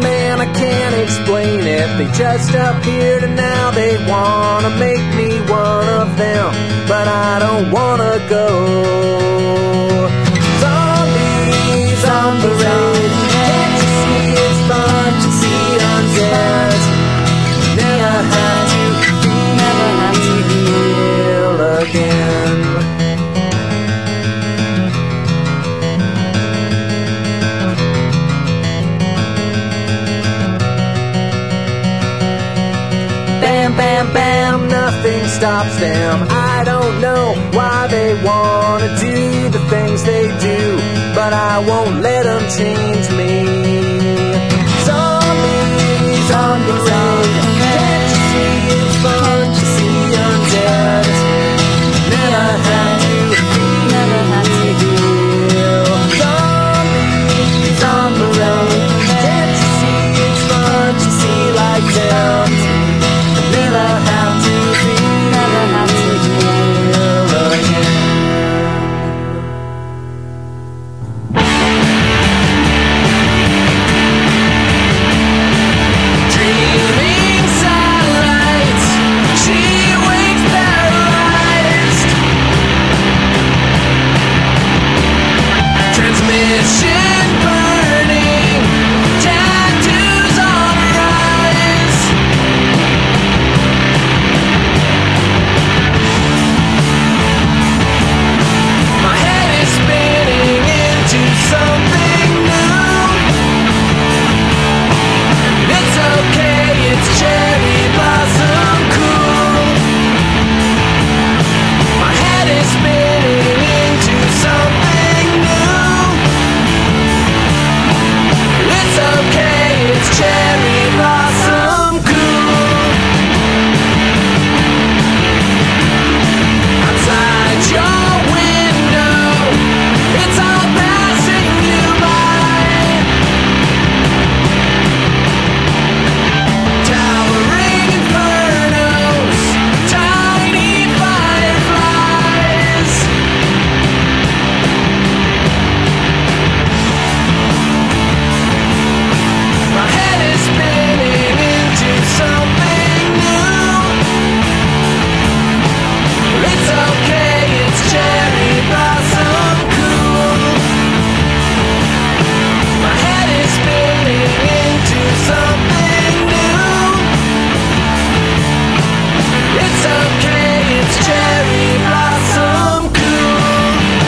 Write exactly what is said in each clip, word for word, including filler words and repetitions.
man, I can't explain it. They just appeared and now they wanna make me one of them, but I don't wanna go. Zombies on parade, can't you see it's fun to see undead? Never have to feel again. Bam, bam, bam, nothing stops them. I don't know why they wanna do the things they do, but I won't let them change me. Zombies on the road, can't you see it's fun to see undead? Never have to Never have to feel. Zombies on the road, can't you see it's fun to see like them? Never have to feel, Never have to feel again. Dreaming satellites, she wakes paralyzed. Transmission burning, tattoos on her eyes. My head is spinning into something new. It's okay, it's cherry blossom cool. My head is spinning into something new. It's okay, it's cherry blossom cool. Outside your window, it's all passing you by. Towering infernos, tiny fireflies. My head is spinning into something new. It's okay, it's cherry blossom cool. My head is spinning into something new. It's okay, it's cherry blossom cool.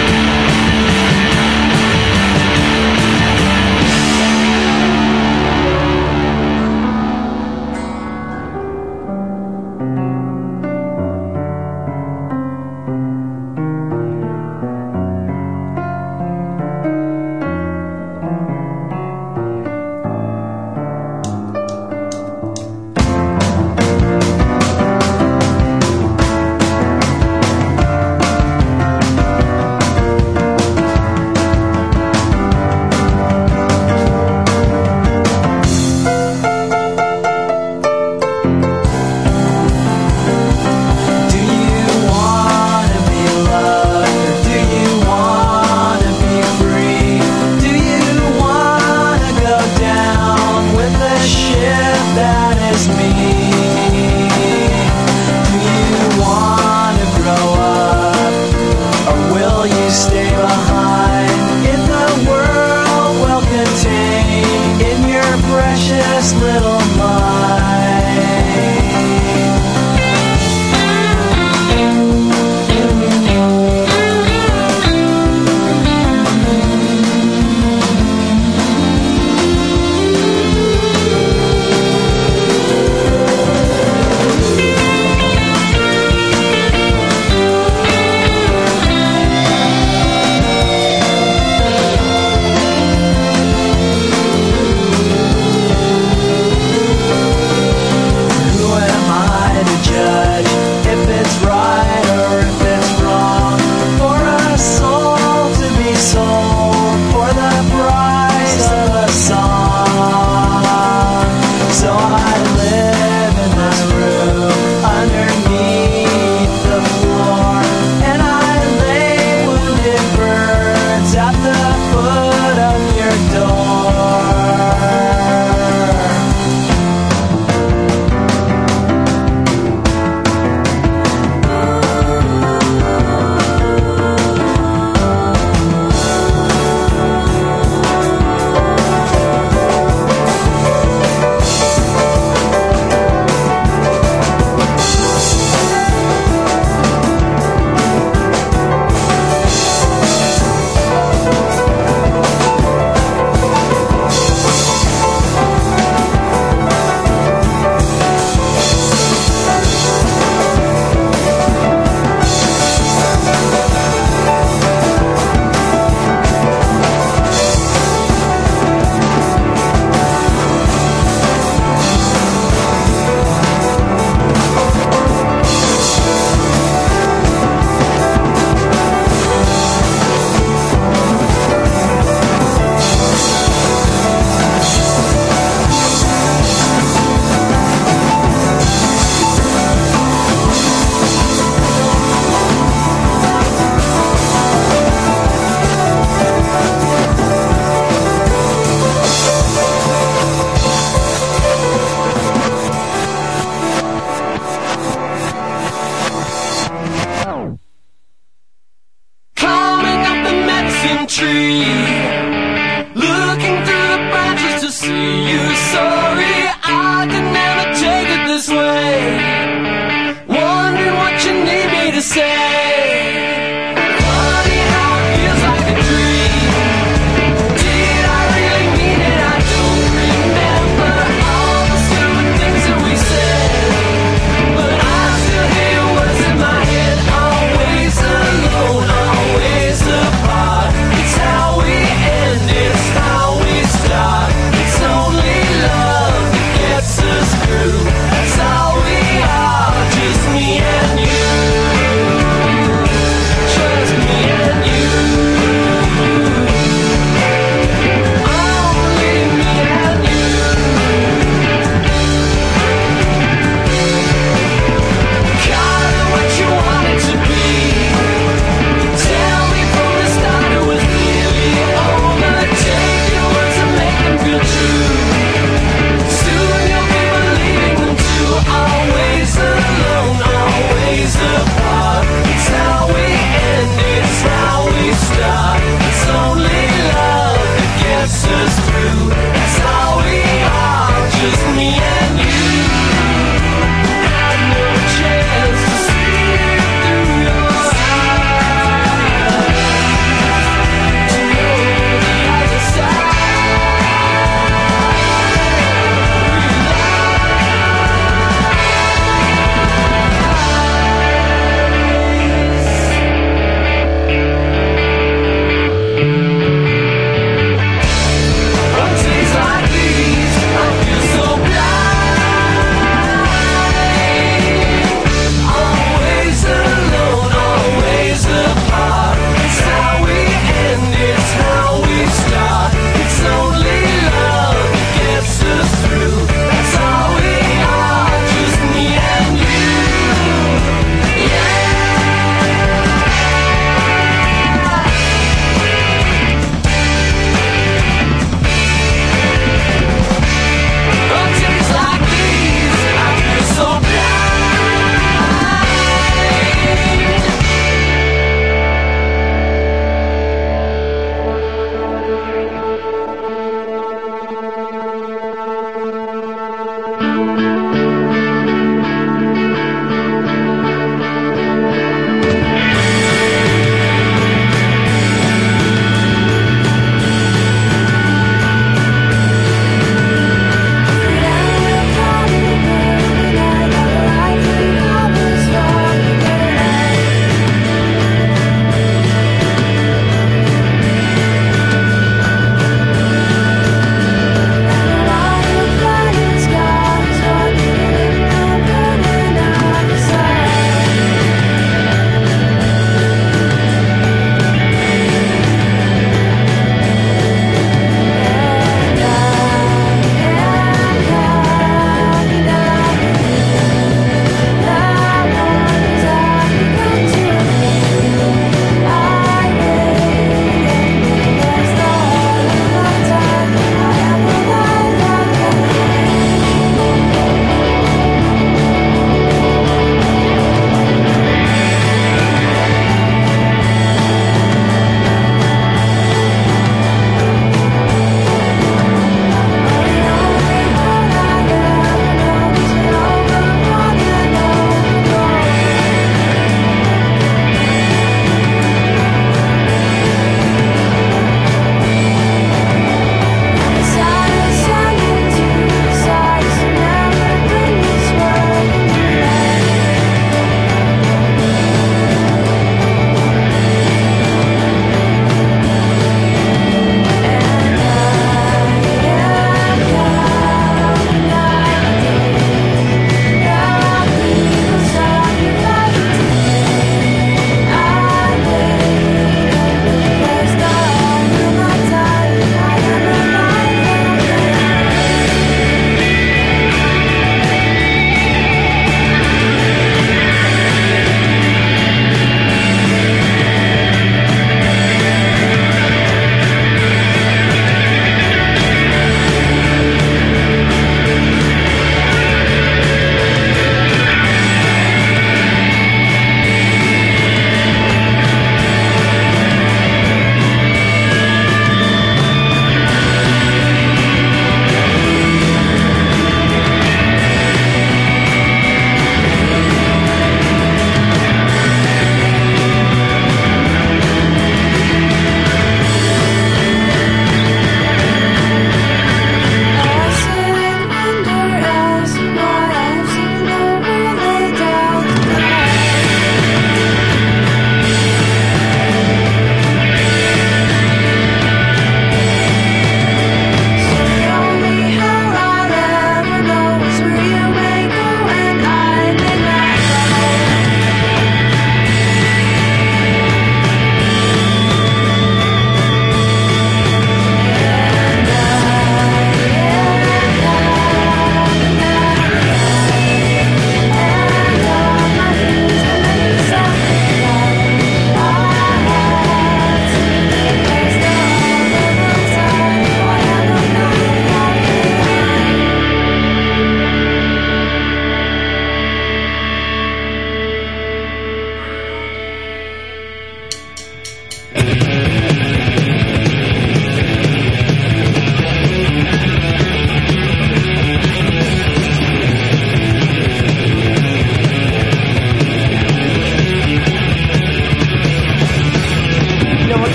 Do you wanna be loved, or do you wanna be free? Do you wanna go down with the ship that is me? Do you wanna grow up, or will you stay behind in the world well contained in your precious little mind?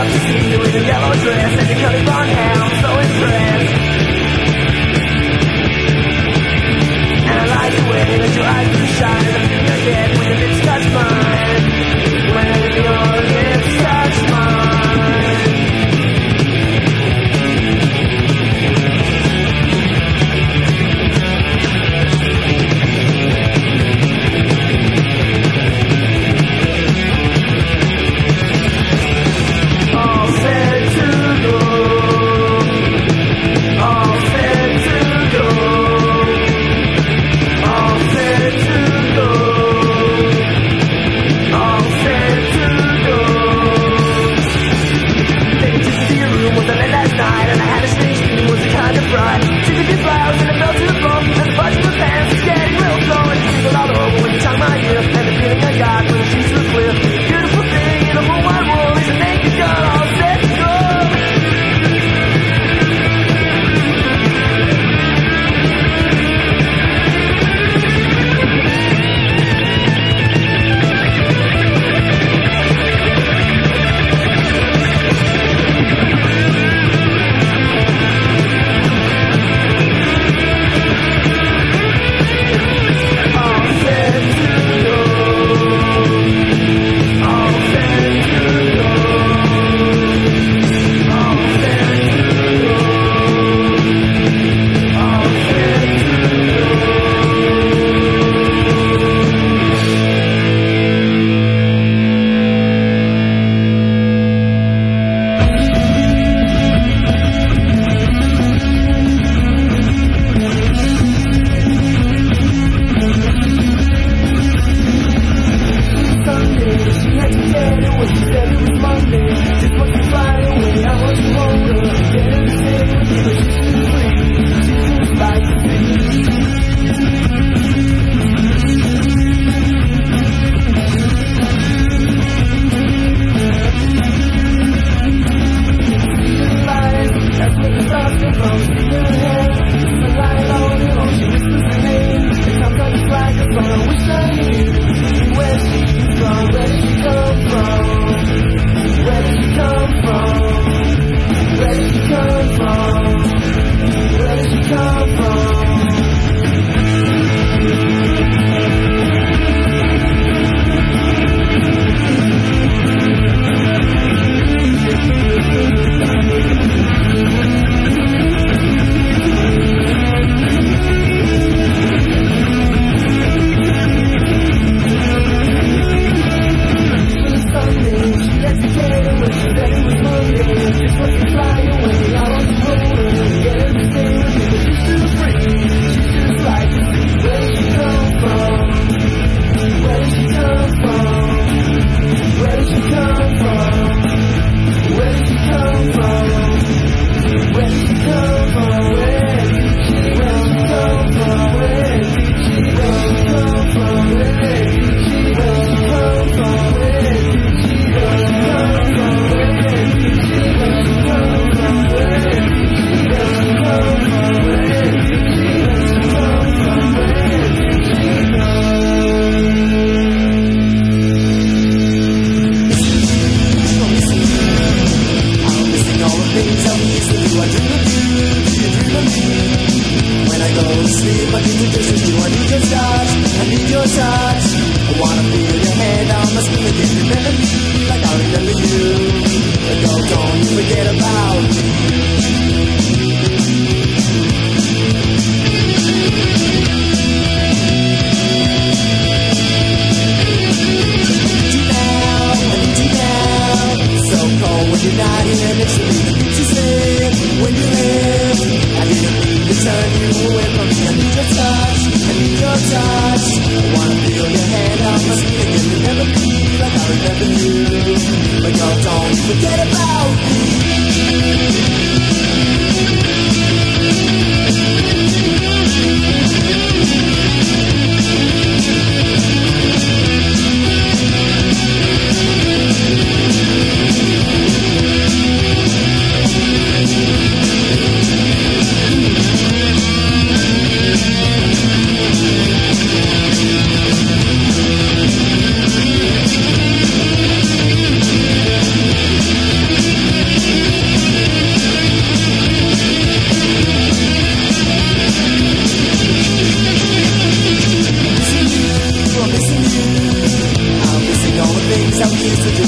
to see you in your yellow dress and your curly blonde hair. I'm so impressed. And I like the way that your eyes do shine, and the feeling I get when your lips touch mine. When your lips touch mine. All set to go. All set to go. All set to go. All set to go. They took me to your room, was late last night, and I had a strange feeling, was a kind of fright. Took a few flowers and I fell to the floor, and the button of my pants was getting real slow, and it tingled all over when you tongue my ear, and the feeling I got when the sheets were clear. Beautiful thing in the whole wide world is a naked girl all set to go.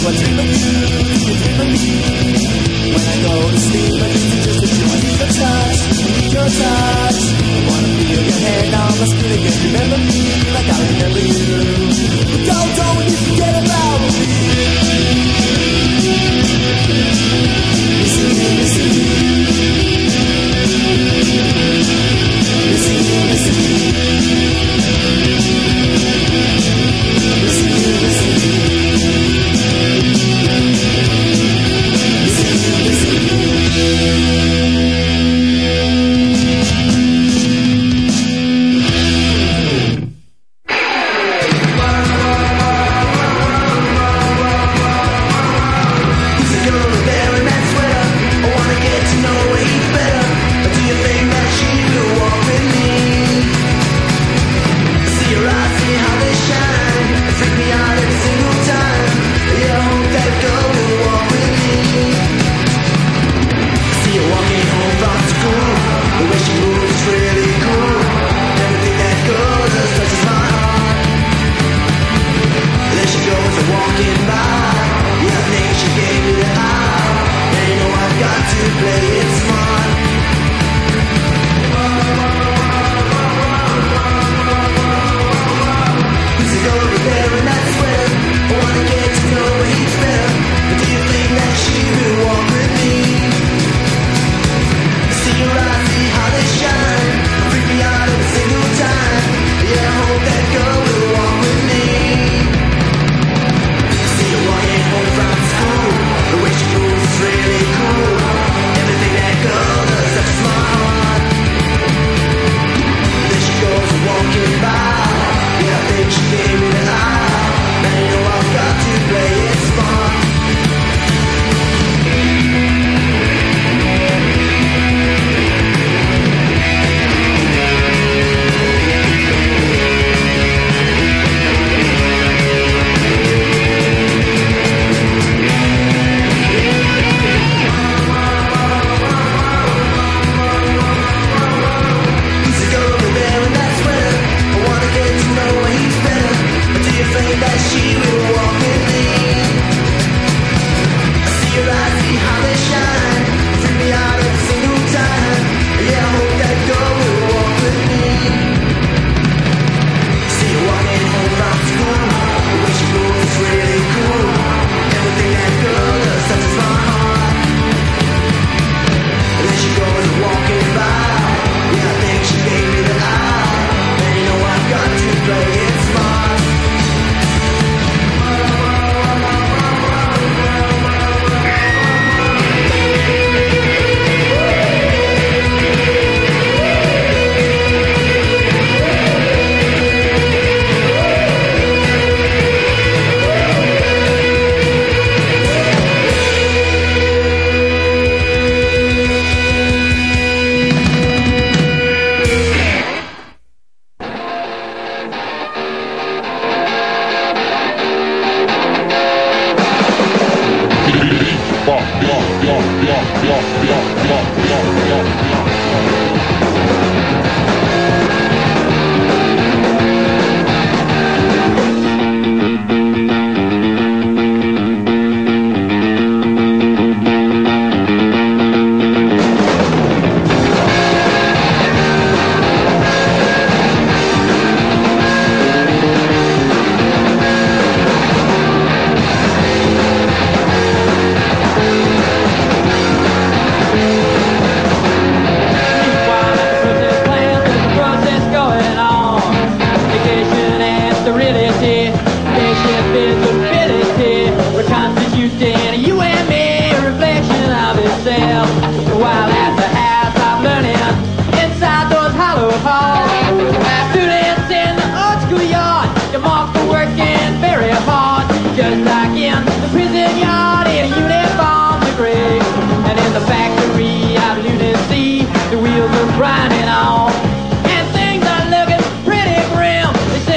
Do I dream of you? Do you dream of me? When I go to sleep, I need you just to do. I need your touch, I need your touch. I wanna feel your hand on my skin again. Remember me like I remember you. Don't, don't you forget about me. Listen, listen. Listen, listen. Listen, listen.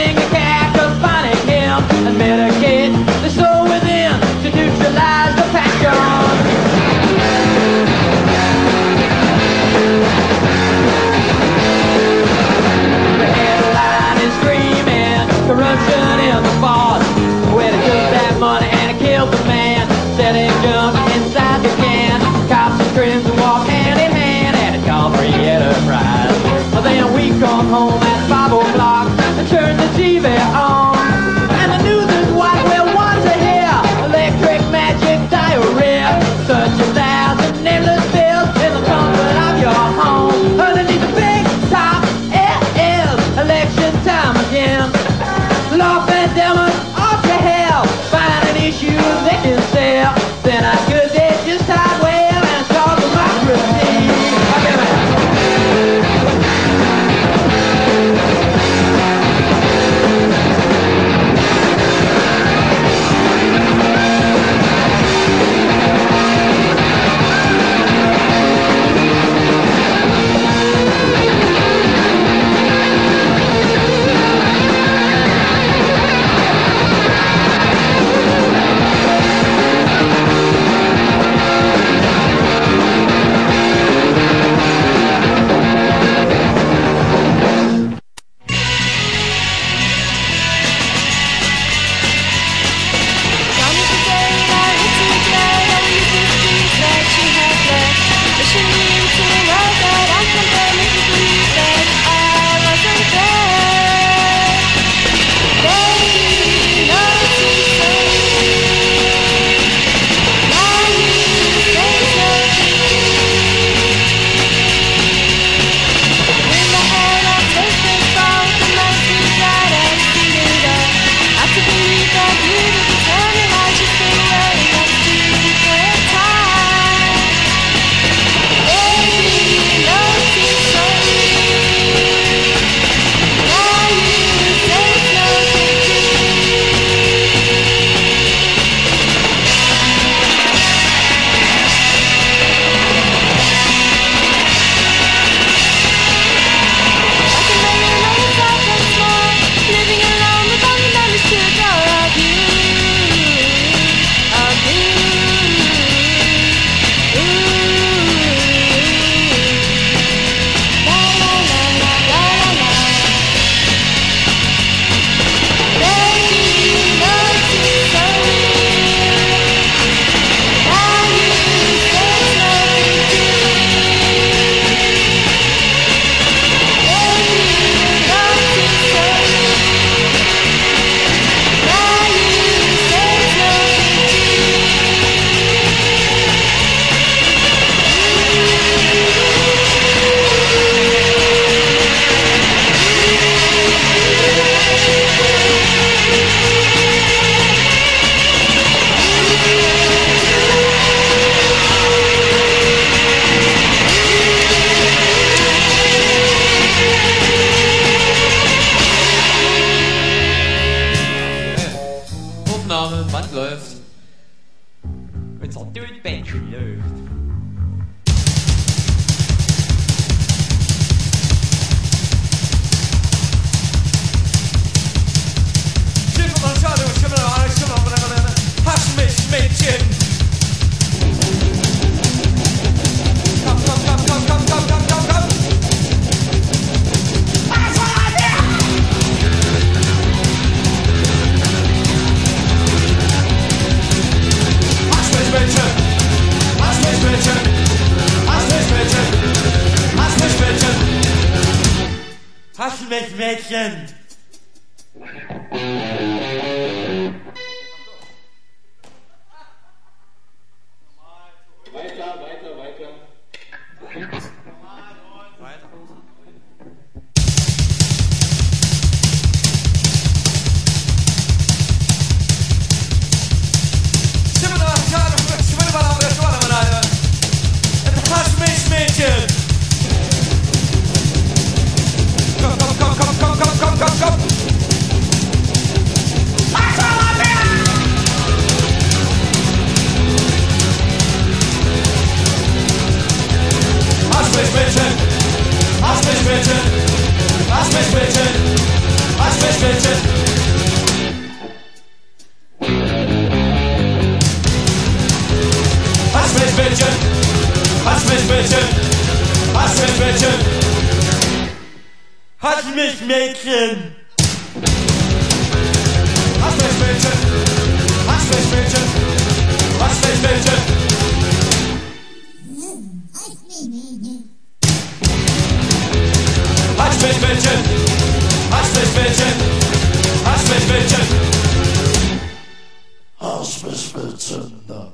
Medicate the soul within to neutralize the passion. Wenn es halt durch die Bändchen läuft. Hasch mich, Mädchen! Komm, komm, komm, komm, komm, komm, komm, komm, komm! Hasch mich, Mädchen! Hasch mich, Mädchen! Hasch mich, Mädchen! Hasch mich, Mädchen! Hasch mich, Mädchen! Weiter, weiter, weiter. Weiter. Hasch mich, Mädchen! Komm, komm, komm, komm, komm, komm, komm, komm, komm! Hasch mich, Mädchen! Hasch mich, Mädchen! Hasch mich, Mädchen! Hasch mich, Mädchen! Hasch mich, Mädchen! Hasch mich, Mädchen! Hasch mich, Mädchen! Hasch mich, Mädchen! Hasch mich, Mädchen! Hasch mich, Mädchen! Hasch mich, Mädchen! Hasch mich, Mädchen! Hasch mich, Mädchen! Hasch mich, Mädchen! Hasch mich, Mädchen.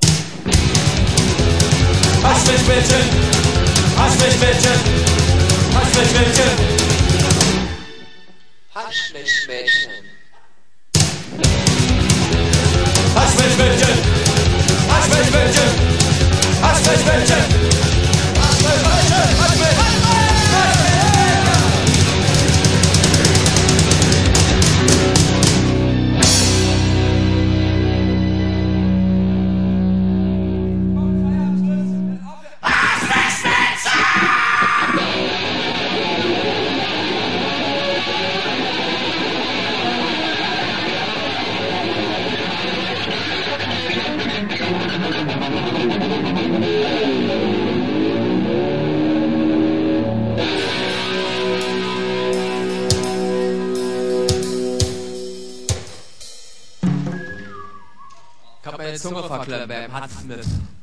Hasch mich, Mädchen! Hasch mich, Mädchen! Hasch mich, Mädchen! Hasch mich, Mädchen. Hasch mich, Mädchen! Hasch mich, Mädchen! Hasch mich, Mädchen! Hasch mich, Mädchen! Hasch mich, Ich hab meine Zunge verklemmt beim Hatzen mit.